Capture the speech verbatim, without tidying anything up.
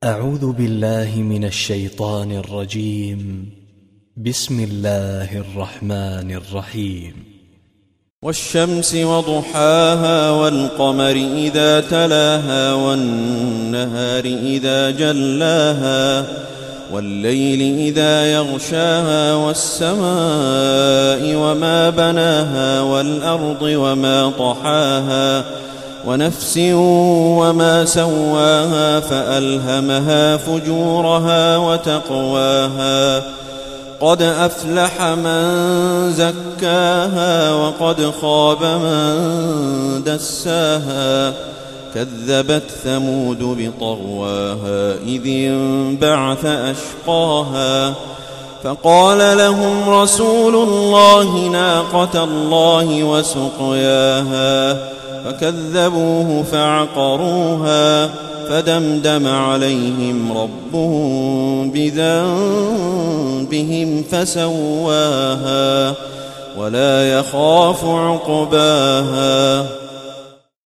أعوذ بالله من الشيطان الرجيم. بسم الله الرحمن الرحيم. والشمس وضحاها والقمر إذا تلاها والنهار إذا جلاها والليل إذا يغشاها والسماء وما بناها والأرض وما طحاها ونفس وما سواها فألهمها فجورها وتقواها قد أفلح من زكاها وقد خاب من دساها كذبت ثمود بطغواها إذ انبعث أشقاها فقال لهم رسول الله ناقة الله وسقياها فكذبوه فعقروها فدمدم عليهم ربهم بذنبهم فسواها ولا يخاف عقباها.